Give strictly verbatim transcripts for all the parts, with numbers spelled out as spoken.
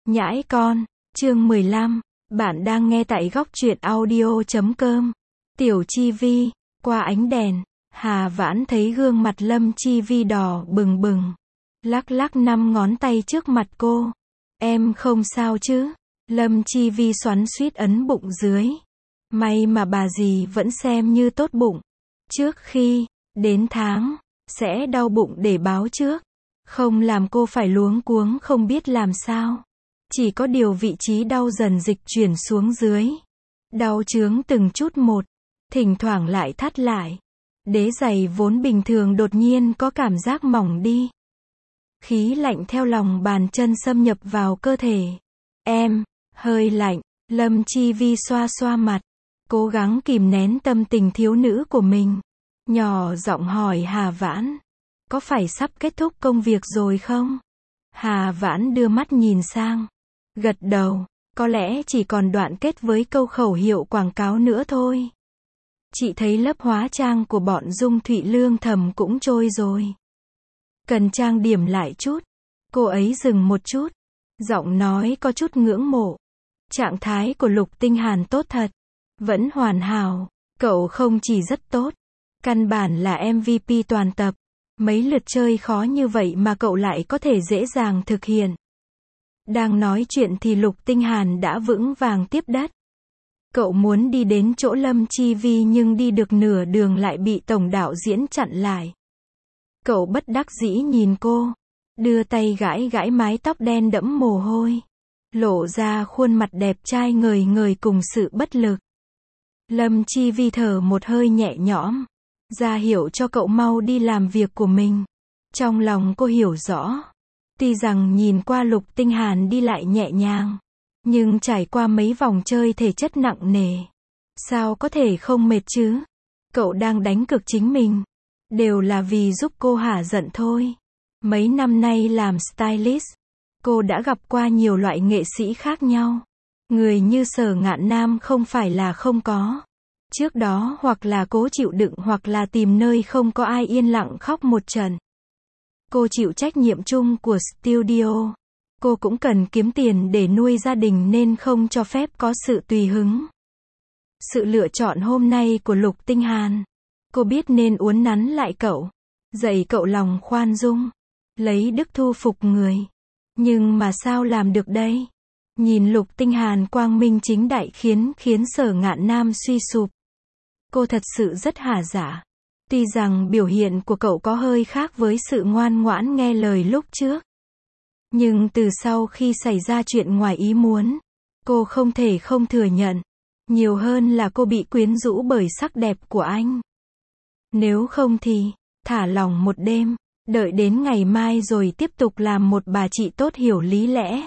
Nhãi con, chương mười lăm, bạn đang nghe tại góc truyện audio chấm com. Tiểu Chi Vi, qua ánh đèn, Hà Vãn thấy gương mặt Lâm Chi Vi đỏ bừng bừng. Lắc lắc năm ngón tay trước mặt cô. Em không sao chứ? Lâm Chi Vi xoắn xuýt ấn bụng dưới. May mà bà dì vẫn xem như tốt bụng. Trước khi đến tháng, sẽ đau bụng để báo trước. Không làm cô phải luống cuống không biết làm sao. Chỉ có điều vị trí đau dần dịch chuyển xuống dưới. Đau chướng từng chút một, thỉnh thoảng lại thắt lại. Đế giày vốn bình thường đột nhiên có cảm giác mỏng đi. Khí lạnh theo lòng bàn chân xâm nhập vào cơ thể. Em, hơi lạnh, Lâm Chi Vi xoa xoa mặt. Cố gắng kìm nén tâm tình thiếu nữ của mình. Nhỏ giọng hỏi Hà Vãn. Có phải sắp kết thúc công việc rồi không? Hà Vãn đưa mắt nhìn sang. Gật đầu, có lẽ chỉ còn đoạn kết với câu khẩu hiệu quảng cáo nữa thôi. Chị thấy lớp hóa trang của bọn Dung Thụy Lương Thầm cũng trôi rồi. Cần trang điểm lại chút. Cô ấy dừng một chút. Giọng nói có chút ngưỡng mộ. Trạng thái của Lục Tinh Hàn tốt thật. Vẫn hoàn hảo. Cậu không chỉ rất tốt. Căn bản là em vê pê toàn tập. Mấy lượt chơi khó như vậy mà cậu lại có thể dễ dàng thực hiện. Đang nói chuyện thì Lục Tinh Hàn đã vững vàng tiếp đất. Cậu muốn đi đến chỗ Lâm Chi Vi nhưng đi được nửa đường lại bị tổng đạo diễn chặn lại. Cậu bất đắc dĩ nhìn cô. Đưa tay gãi gãi mái tóc đen đẫm mồ hôi. Lộ ra khuôn mặt đẹp trai ngời ngời cùng sự bất lực. Lâm Chi Vi thở một hơi nhẹ nhõm. Ra hiệu cho cậu mau đi làm việc của mình. Trong lòng cô hiểu rõ. Tuy rằng nhìn qua Lục Tinh Hàn đi lại nhẹ nhàng. Nhưng trải qua mấy vòng chơi thể chất nặng nề. Sao có thể không mệt chứ? Cậu đang đánh cực chính mình. Đều là vì giúp cô hả giận thôi. Mấy năm nay làm stylist. Cô đã gặp qua nhiều loại nghệ sĩ khác nhau. Người như Sở Ngạn Nam không phải là không có. Trước đó hoặc là cố chịu đựng hoặc là tìm nơi không có ai yên lặng khóc một trận. Cô chịu trách nhiệm chung của studio. Cô cũng cần kiếm tiền để nuôi gia đình nên không cho phép có sự tùy hứng. Sự lựa chọn hôm nay của Lục Tinh Hàn. Cô biết nên uốn nắn lại cậu. Dạy cậu lòng khoan dung. Lấy đức thu phục người. Nhưng mà sao làm được đây? Nhìn Lục Tinh Hàn quang minh chính đại khiến khiến Sở Ngạn Nam suy sụp. Cô thật sự rất hả dạ. Tuy rằng biểu hiện của cậu có hơi khác với sự ngoan ngoãn nghe lời lúc trước. Nhưng từ sau khi xảy ra chuyện ngoài ý muốn, cô không thể không thừa nhận. Nhiều hơn là cô bị quyến rũ bởi sắc đẹp của anh. Nếu không thì, thả lỏng một đêm, đợi đến ngày mai rồi tiếp tục làm một bà chị tốt hiểu lý lẽ.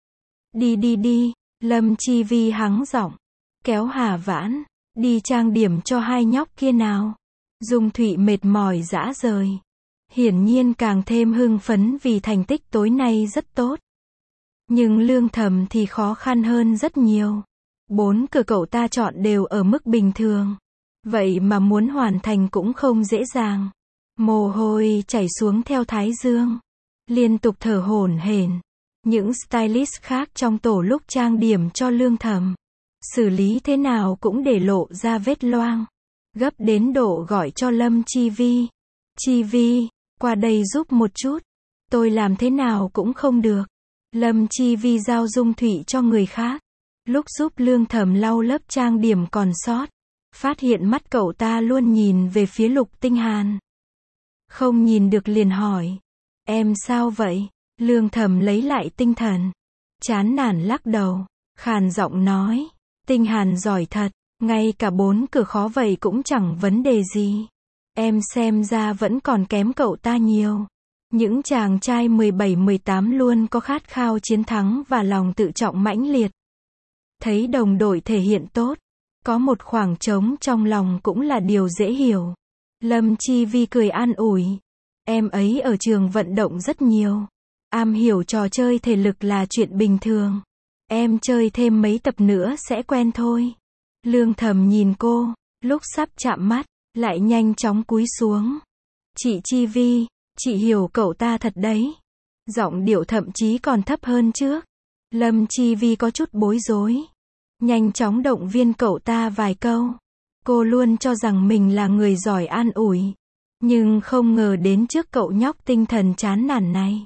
Đi đi đi, Lâm Chi Vi hắng giọng, kéo Hà Vãn, đi trang điểm cho hai nhóc kia nào. Dung Thụy mệt mỏi rã rời. Hiển nhiên càng thêm hưng phấn vì thành tích tối nay rất tốt. Nhưng Lương Thầm thì khó khăn hơn rất nhiều. Bốn cửa cậu ta chọn đều ở mức bình thường. Vậy mà muốn hoàn thành cũng không dễ dàng. Mồ hôi chảy xuống theo thái dương. Liên tục thở hổn hển. Những stylist khác trong tổ lúc trang điểm cho Lương Thầm. Xử lý thế nào cũng để lộ ra vết loang. Gấp đến độ gọi cho Lâm Chi Vi. Chi Vi, qua đây giúp một chút. Tôi làm thế nào cũng không được. Lâm Chi Vi giao Dung Thụy cho người khác. Lúc giúp Lương Thầm lau lớp trang điểm còn sót. Phát hiện mắt cậu ta luôn nhìn về phía Lục Tinh Hàn. Không nhìn được liền hỏi. Em sao vậy? Lương Thầm lấy lại tinh thần. Chán nản lắc đầu. Khàn giọng nói. Tinh Hàn giỏi thật. Ngay cả bốn cửa khó vậy cũng chẳng vấn đề gì. Em xem ra vẫn còn kém cậu ta nhiều. Những chàng trai mười bảy mười tám luôn có khát khao chiến thắng và lòng tự trọng mãnh liệt. Thấy đồng đội thể hiện tốt. Có một khoảng trống trong lòng cũng là điều dễ hiểu. Lâm Chi Vi cười an ủi. Em ấy ở trường vận động rất nhiều. Am hiểu trò chơi thể lực là chuyện bình thường. Em chơi thêm mấy tập nữa sẽ quen thôi. Lương Thầm nhìn cô, lúc sắp chạm mắt, lại nhanh chóng cúi xuống. Chị Chi Vi, chị hiểu cậu ta thật đấy. Giọng điệu thậm chí còn thấp hơn trước. Lâm Chi Vi có chút bối rối. Nhanh chóng động viên cậu ta vài câu. Cô luôn cho rằng mình là người giỏi an ủi. Nhưng không ngờ đến trước cậu nhóc tinh thần chán nản này.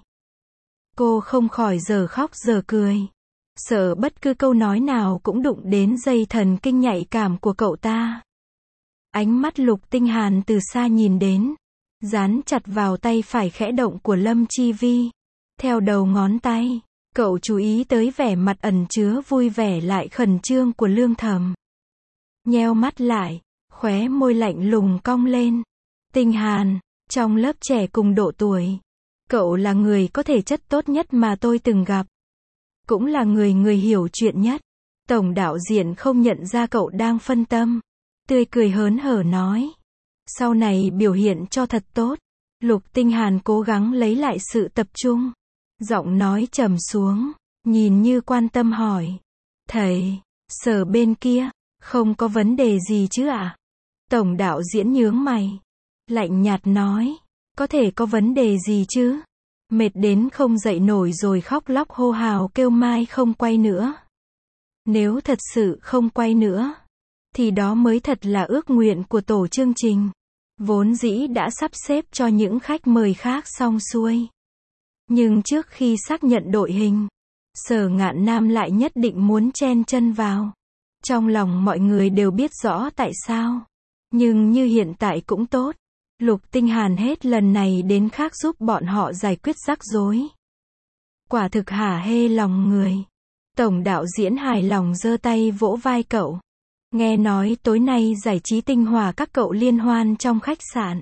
Cô không khỏi giờ khóc giờ cười. Sợ bất cứ câu nói nào cũng đụng đến dây thần kinh nhạy cảm của cậu ta. Ánh mắt Lục Tinh Hàn từ xa nhìn đến. Dán chặt vào tay phải khẽ động của Lâm Chi Vi. Theo đầu ngón tay, cậu chú ý tới vẻ mặt ẩn chứa vui vẻ lại khẩn trương của Lương Thầm. Nheo mắt lại, khóe môi lạnh lùng cong lên. Tinh Hàn, trong lớp trẻ cùng độ tuổi, cậu là người có thể chất tốt nhất mà tôi từng gặp. Cũng là người người hiểu chuyện nhất. Tổng đạo diễn không nhận ra cậu đang phân tâm. Tươi cười hớn hở nói. Sau này biểu hiện cho thật tốt. Lục Tinh Hàn cố gắng lấy lại sự tập trung. Giọng nói trầm xuống, nhìn như quan tâm hỏi. Thầy, Sở bên kia, không có vấn đề gì chứ ạ? À? Tổng đạo diễn nhướng mày. Lạnh nhạt nói. Có thể có vấn đề gì chứ? Mệt đến không dậy nổi rồi khóc lóc hô hào kêu mai không quay nữa. Nếu thật sự không quay nữa, thì đó mới thật là ước nguyện của tổ chương trình. Vốn dĩ đã sắp xếp cho những khách mời khác xong xuôi. Nhưng trước khi xác nhận đội hình, Sở Ngạn Nam lại nhất định muốn chen chân vào. Trong lòng mọi người đều biết rõ tại sao. Nhưng như hiện tại cũng tốt. Lục Tinh Hàn hết lần này đến khác giúp bọn họ giải quyết rắc rối. Quả thực hả hê lòng người. Tổng đạo diễn hài lòng giơ tay vỗ vai cậu. Nghe nói tối nay giải trí tinh hòa các cậu liên hoan trong khách sạn.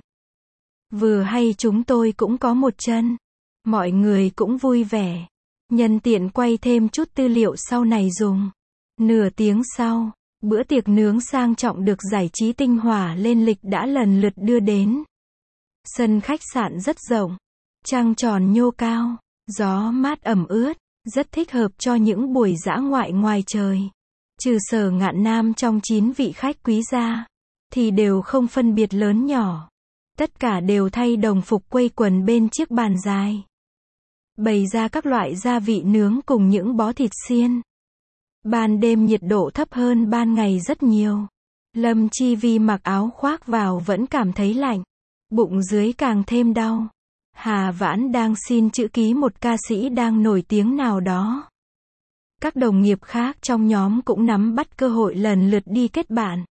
Vừa hay chúng tôi cũng có một chân. Mọi người cũng vui vẻ. Nhân tiện quay thêm chút tư liệu sau này dùng. Nửa tiếng sau, bữa tiệc nướng sang trọng được giải trí tinh hòa lên lịch đã lần lượt đưa đến. Sân khách sạn rất rộng. Trăng tròn nhô cao. Gió mát ẩm ướt. Rất thích hợp cho những buổi dã ngoại ngoài trời. Trừ Sở Ngạn Nam trong chín vị khách quý gia, thì đều không phân biệt lớn nhỏ. Tất cả đều thay đồng phục quây quần bên chiếc bàn dài. Bày ra các loại gia vị nướng cùng những bó thịt xiên. Ban đêm nhiệt độ thấp hơn ban ngày rất nhiều. Lâm Chi Vi mặc áo khoác vào vẫn cảm thấy lạnh. Bụng dưới càng thêm đau. Hà Vãn đang xin chữ ký một ca sĩ đang nổi tiếng nào đó. Các đồng nghiệp khác trong nhóm cũng nắm bắt cơ hội lần lượt đi kết bạn.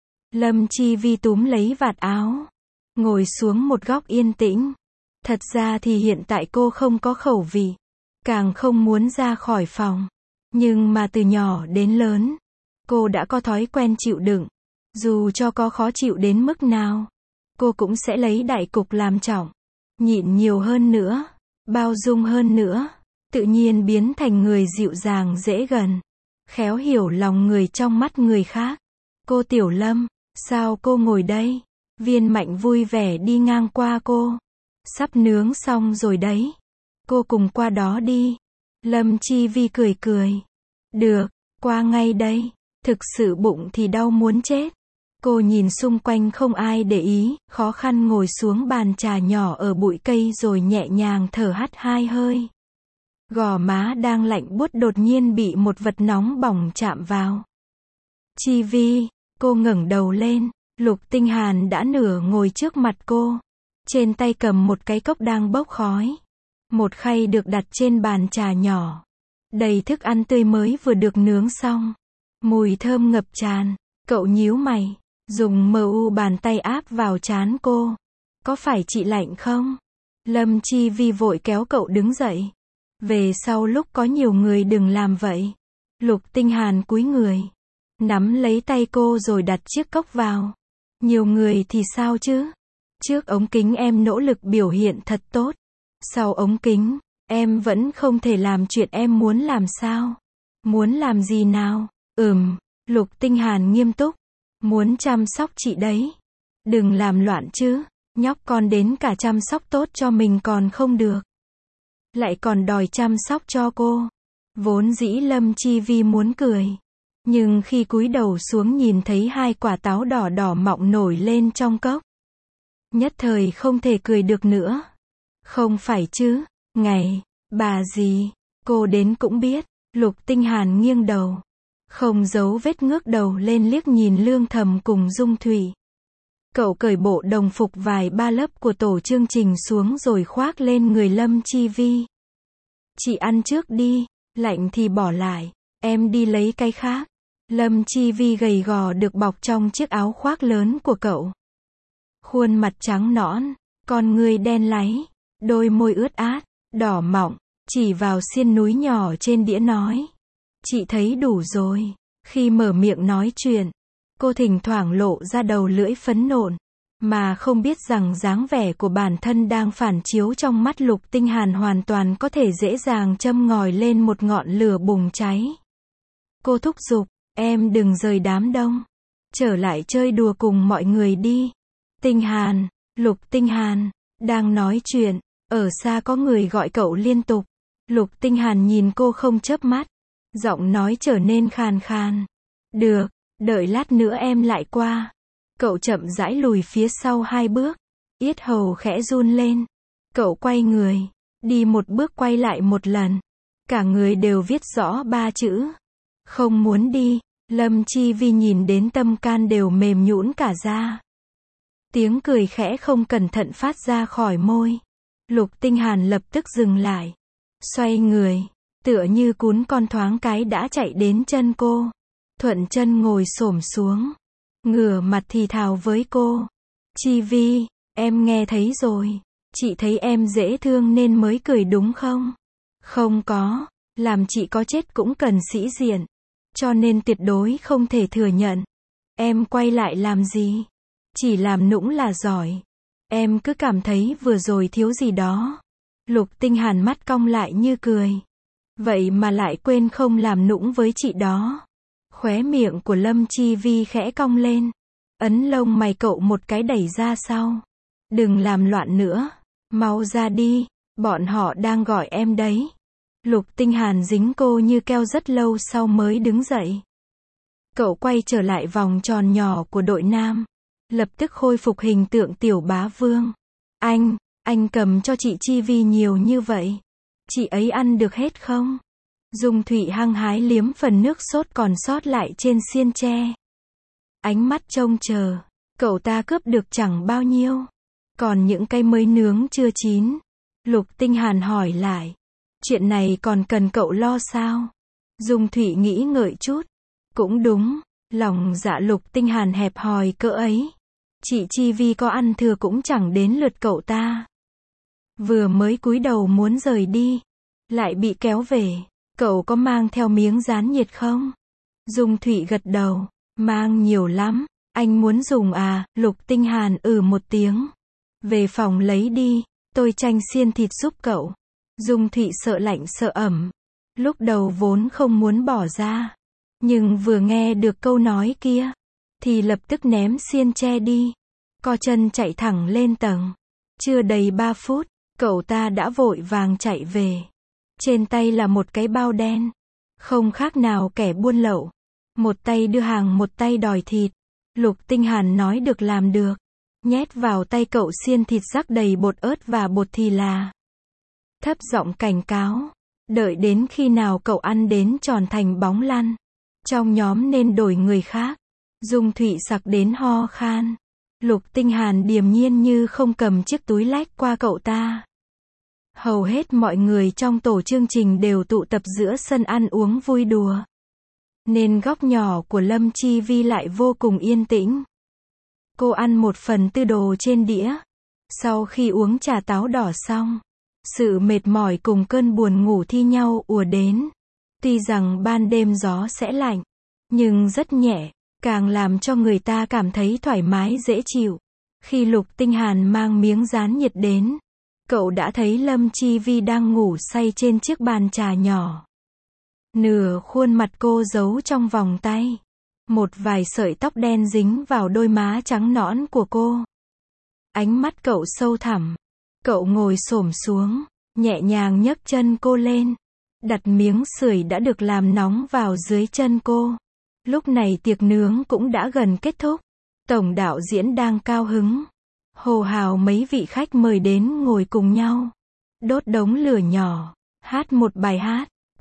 Lâm Chi Vi túm lấy vạt áo. Ngồi xuống một góc yên tĩnh. Thật ra thì hiện tại cô không có khẩu vị. Càng không muốn ra khỏi phòng. Nhưng mà từ nhỏ đến lớn, cô đã có thói quen chịu đựng. Dù cho có khó chịu đến mức nào, cô cũng sẽ lấy đại cục làm trọng. Nhịn nhiều hơn nữa, bao dung hơn nữa, tự nhiên biến thành người dịu dàng dễ gần, khéo hiểu lòng người trong mắt người khác. Cô Tiểu Lâm, sao cô ngồi đây? Viên Mạnh vui vẻ đi ngang qua cô. Sắp nướng xong rồi đấy. Cô cùng qua đó đi. Lâm Chi Vi cười cười. Được, qua ngay đây. Thực sự bụng thì đau muốn chết. Cô nhìn xung quanh không ai để ý, khó khăn ngồi xuống bàn trà nhỏ ở bụi cây rồi nhẹ nhàng thở hắt hai hơi. Gò má đang lạnh buốt đột nhiên bị một vật nóng bỏng chạm vào. Chi Vi, cô ngẩng đầu lên, Lục Tinh Hàn đã nửa ngồi trước mặt cô. Trên tay cầm một cái cốc đang bốc khói. Một khay được đặt trên bàn trà nhỏ. Đầy thức ăn tươi mới vừa được nướng xong. Mùi thơm ngập tràn. Cậu nhíu mày, dùng mờ u bàn tay áp vào trán cô. Có phải chị lạnh không? Lâm Chi Vi vội kéo cậu đứng dậy. Về sau lúc có nhiều người đừng làm vậy. Lục Tinh Hàn cúi người, nắm lấy tay cô rồi đặt chiếc cốc vào. Nhiều người thì sao chứ? Trước ống kính em nỗ lực biểu hiện thật tốt. Sau ống kính, em vẫn không thể làm chuyện em muốn làm sao? Muốn làm gì nào? Ừm, Lục Tinh Hàn nghiêm túc. Muốn chăm sóc chị đấy. Đừng làm loạn chứ. Nhóc con đến cả chăm sóc tốt cho mình còn không được. Lại còn đòi chăm sóc cho cô. Vốn dĩ Lâm Chi Vi muốn cười. Nhưng khi cúi đầu xuống nhìn thấy hai quả táo đỏ đỏ mọng nổi lên trong cốc. Nhất thời không thể cười được nữa. Không phải chứ, ngày, bà gì, cô đến cũng biết. Lục Tinh Hàn nghiêng đầu, không giấu vết ngước đầu lên liếc nhìn Lương Thầm cùng Dung Thụy. Cậu cởi bộ đồng phục vài ba lớp của tổ chương trình xuống rồi khoác lên người Lâm Chi Vi. Chị ăn trước đi, lạnh thì bỏ lại, em đi lấy cái khác. Lâm Chi Vi gầy gò được bọc trong chiếc áo khoác lớn của cậu. Khuôn mặt trắng nõn, con ngươi đen láy, đôi môi ướt át, đỏ mọng, chỉ vào xiên núi nhỏ trên đĩa nói. Chị thấy đủ rồi. Khi mở miệng nói chuyện, cô thỉnh thoảng lộ ra đầu lưỡi phấn nộn, mà không biết rằng dáng vẻ của bản thân đang phản chiếu trong mắt Lục Tinh Hàn hoàn toàn có thể dễ dàng châm ngòi lên một ngọn lửa bùng cháy. Cô thúc giục, em đừng rời đám đông, trở lại chơi đùa cùng mọi người đi. Tinh Hàn, Lục Tinh Hàn, đang nói chuyện, ở xa có người gọi cậu liên tục. Lục Tinh Hàn nhìn cô không chớp mắt, giọng nói trở nên khàn khàn. Được, đợi lát nữa em lại qua. Cậu chậm rãi lùi phía sau hai bước, yết hầu khẽ run lên. Cậu quay người, đi một bước quay lại một lần. Cả người đều viết rõ ba chữ. Không muốn đi. Lâm Chi Vi nhìn đến tâm can đều mềm nhũn cả ra. Tiếng cười khẽ không cẩn thận phát ra khỏi môi. Lục Tinh Hàn lập tức dừng lại. Xoay người, tựa như cún con thoáng cái đã chạy đến chân cô. Thuận chân ngồi xổm xuống, ngửa mặt thì thào với cô. Chi Vi, em nghe thấy rồi. Chị thấy em dễ thương nên mới cười đúng không? Không có, làm chị có chết cũng cần sĩ diện. Cho nên tuyệt đối không thể thừa nhận. Em quay lại làm gì? Chỉ làm nũng là giỏi. Em cứ cảm thấy vừa rồi thiếu gì đó. Lục Tinh Hàn mắt cong lại như cười. Vậy mà lại quên không làm nũng với chị đó. Khóe miệng của Lâm Chi Vi khẽ cong lên. Ấn lông mày cậu một cái đẩy ra sau. Đừng làm loạn nữa. Mau ra đi. Bọn họ đang gọi em đấy. Lục Tinh Hàn dính cô như keo rất lâu sau mới đứng dậy. Cậu quay trở lại vòng tròn nhỏ của đội nam. Lập tức khôi phục hình tượng tiểu bá vương. Anh, anh cầm cho chị Chi Vi nhiều như vậy. Chị ấy ăn được hết không? Dung Thụy hăng hái liếm phần nước sốt còn sót lại trên xiên tre. Ánh mắt trông chờ. Cậu ta cướp được chẳng bao nhiêu. Còn những cái mới nướng chưa chín. Lục Tinh Hàn hỏi lại. Chuyện này còn cần cậu lo sao? Dung Thụy nghĩ ngợi chút. Cũng đúng. Lòng dạ Lục Tinh Hàn hẹp hòi cỡ ấy. Chị Chi Vi có ăn thừa cũng chẳng đến lượt cậu ta. Vừa mới cúi đầu muốn rời đi, lại bị kéo về. Cậu có mang theo miếng dán nhiệt không? Dung Thụy gật đầu. Mang nhiều lắm. Anh muốn dùng à? Lục Tinh Hàn ừ một tiếng. Về phòng lấy đi. Tôi chanh xiên thịt giúp cậu. Dung Thụy sợ lạnh sợ ẩm. Lúc đầu vốn không muốn bỏ ra. Nhưng vừa nghe được câu nói kia, thì lập tức ném xiên tre đi. Co chân chạy thẳng lên tầng. Chưa đầy ba phút, cậu ta đã vội vàng chạy về. Trên tay là một cái bao đen. Không khác nào kẻ buôn lậu. Một tay đưa hàng một tay đòi thịt. Lục Tinh Hàn nói được làm được. Nhét vào tay cậu xiên thịt rắc đầy bột ớt và bột thì là. Thấp giọng cảnh cáo. Đợi đến khi nào cậu ăn đến tròn thành bóng lăn. Trong nhóm nên đổi người khác. Dung Thụy sặc đến ho khan. Lục Tinh Hàn điềm nhiên như không cầm chiếc túi lách qua cậu ta. Hầu hết mọi người trong tổ chương trình đều tụ tập giữa sân ăn uống vui đùa. Nên góc nhỏ của Lâm Chi Vi lại vô cùng yên tĩnh. Cô ăn một phần tư đồ trên đĩa. Sau khi uống trà táo đỏ xong, sự mệt mỏi cùng cơn buồn ngủ thi nhau ùa đến. Tuy rằng ban đêm gió sẽ lạnh, nhưng rất nhẹ, càng làm cho người ta cảm thấy thoải mái dễ chịu. Khi Lục Tinh Hàn mang miếng dán nhiệt đến, cậu đã thấy Lâm Chi Vi đang ngủ say trên chiếc bàn trà nhỏ. Nửa khuôn mặt cô giấu trong vòng tay. Một vài sợi tóc đen dính vào đôi má trắng nõn của cô. Ánh mắt cậu sâu thẳm. Cậu ngồi xổm xuống, nhẹ nhàng nhấc chân cô lên. Đặt miếng sưởi đã được làm nóng vào dưới chân cô. Lúc này tiệc nướng cũng đã gần kết thúc. Tổng đạo diễn đang cao hứng. Hô hào mấy vị khách mời đến ngồi cùng nhau. Đốt đống lửa nhỏ. Hát một bài hát.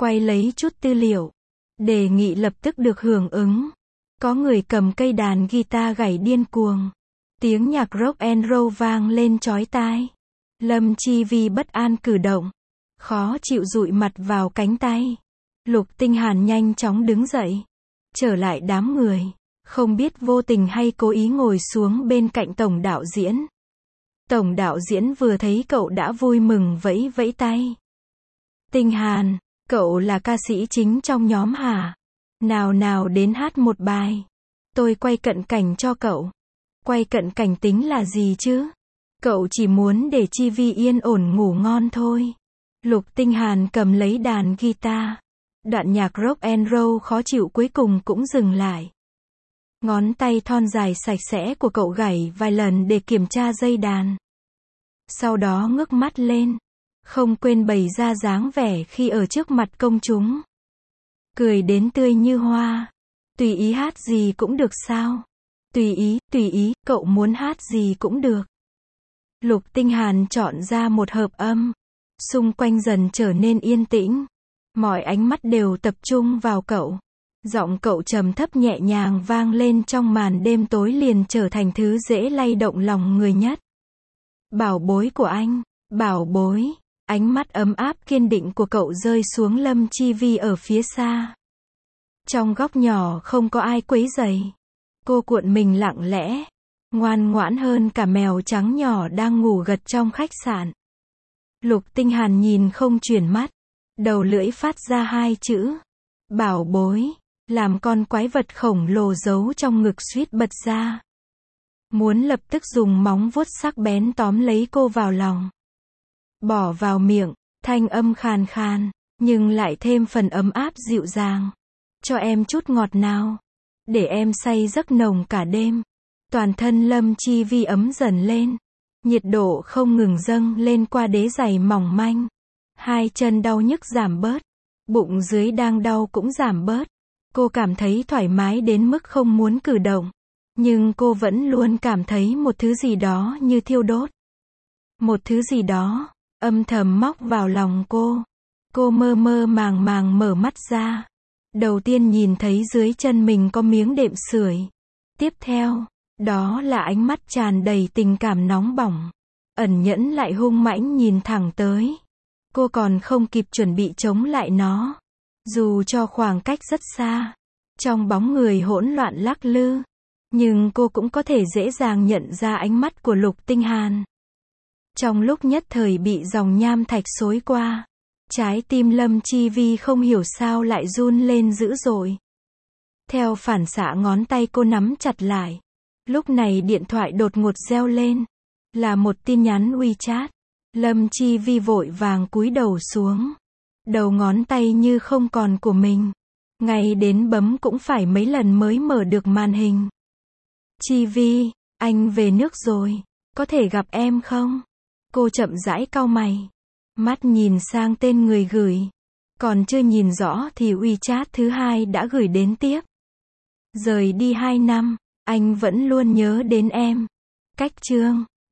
quay lấy chút tư liệu. Đề nghị lập tức được hưởng ứng. Có người cầm cây đàn guitar gảy điên cuồng. Tiếng nhạc rock and roll vang lên chói tai. Lâm Chi Vi bất an cử động. Khó chịu dụi mặt vào cánh tay. Lục Tinh Hàn nhanh chóng đứng dậy. Trở lại đám người. Không biết vô tình hay cố ý ngồi xuống bên cạnh tổng đạo diễn. Tổng đạo diễn vừa thấy cậu đã vui mừng vẫy vẫy tay. Tinh Hàn, cậu là ca sĩ chính trong nhóm hả? Nào nào đến hát một bài. Tôi quay cận cảnh cho cậu. Quay cận cảnh tính là gì chứ? Cậu chỉ muốn để Chi Vi yên ổn ngủ ngon thôi. Lục Tinh Hàn cầm lấy đàn guitar. Đoạn nhạc rock and roll khó chịu cuối cùng cũng dừng lại. Ngón tay thon dài sạch sẽ của cậu gảy vài lần để kiểm tra dây đàn. Sau đó ngước mắt lên. Không quên bày ra dáng vẻ khi ở trước mặt công chúng. Cười đến tươi như hoa. Tùy ý hát gì cũng được sao? Tùy ý, tùy ý, cậu muốn hát gì cũng được. Lục Tinh Hàn chọn ra một hợp âm. Xung quanh dần trở nên yên tĩnh. Mọi ánh mắt đều tập trung vào cậu. Giọng cậu trầm thấp nhẹ nhàng vang lên trong màn đêm tối liền trở thành thứ dễ lay động lòng người nhất. Bảo bối của anh, bảo bối. Ánh mắt ấm áp kiên định của cậu rơi xuống Lâm Chi Vi ở phía xa. Trong góc nhỏ không có ai quấy rầy. Cô cuộn mình lặng lẽ. Ngoan ngoãn hơn cả mèo trắng nhỏ đang ngủ gật trong khách sạn. Lục Tinh Hàn nhìn không chuyển mắt. Đầu lưỡi phát ra hai chữ. Bảo bối. Làm con quái vật khổng lồ giấu trong ngực suýt bật ra. Muốn lập tức dùng móng vuốt sắc bén tóm lấy cô vào lòng. Bỏ vào miệng, thanh âm khàn khàn, nhưng lại thêm phần ấm áp dịu dàng. Cho em chút ngọt nào. Để em say giấc nồng cả đêm. Toàn thân Lâm Chi Vi ấm dần lên. Nhiệt độ không ngừng dâng lên qua đế giày mỏng manh. Hai chân đau nhức giảm bớt. Bụng dưới đang đau cũng giảm bớt. Cô cảm thấy thoải mái đến mức không muốn cử động. Nhưng cô vẫn luôn cảm thấy một thứ gì đó như thiêu đốt. Một thứ gì đó, âm thầm móc vào lòng cô. Cô mơ mơ màng màng mở mắt ra. Đầu tiên nhìn thấy dưới chân mình có miếng đệm sưởi. Tiếp theo, đó là ánh mắt tràn đầy tình cảm nóng bỏng. Ẩn nhẫn lại hung mãnh nhìn thẳng tới. Cô còn không kịp chuẩn bị chống lại nó. Dù cho khoảng cách rất xa. Trong bóng người hỗn loạn lắc lư. Nhưng cô cũng có thể dễ dàng nhận ra ánh mắt của Lục Tinh Hàn. Trong lúc nhất thời bị dòng nham thạch xối qua. Trái tim Lâm Chi Vi không hiểu sao lại run lên dữ dội. Theo phản xạ ngón tay cô nắm chặt lại. Lúc này điện thoại đột ngột reo lên. Là một tin nhắn WeChat. Lâm Chi Vi vội vàng cúi đầu xuống. Đầu ngón tay như không còn của mình. Ngay đến bấm cũng phải mấy lần mới mở được màn hình. Chi Vi, anh về nước rồi. Có thể gặp em không? Cô chậm rãi cau mày. Mắt nhìn sang tên người gửi. Còn chưa nhìn rõ thì WeChat thứ hai đã gửi đến tiếp. Rời đi hai năm, anh vẫn luôn nhớ đến em. Cách chương